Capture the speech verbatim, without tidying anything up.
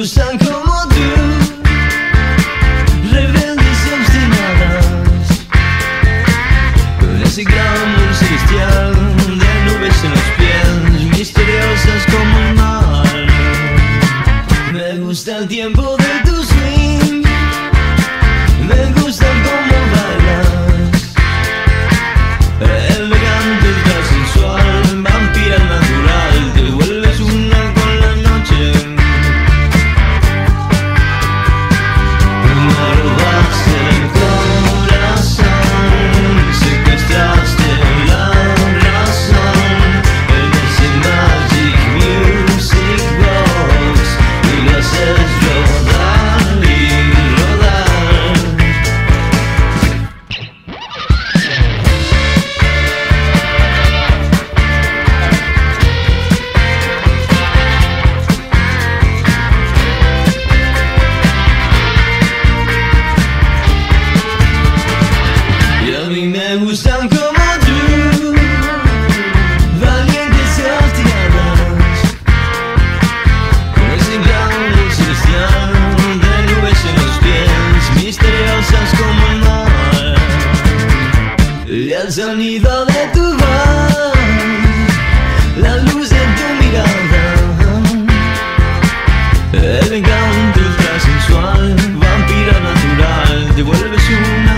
gustan como tú, rebeldes y obstinadas, con ese glamour celestial de nubes en los pies, misteriosas como el mar. Me gusta el tiempo de tu swing, me gusta cómo bailas, elegante, ultrasensual, vampira natural, te vuelves una con la noche. Me robaste el corazón, secuestraste la razón en ese Magic Music Box y lo haces rodar y rodar. Y a mí me gustan como tú, valientes y obstinadas, con ese glamour celestial de nubes en los pies, misteriosas como el mar. Y el sonido de tu voz, la luz de tu mirada, el encanto ultrasensual, vampira natural, te vuelves una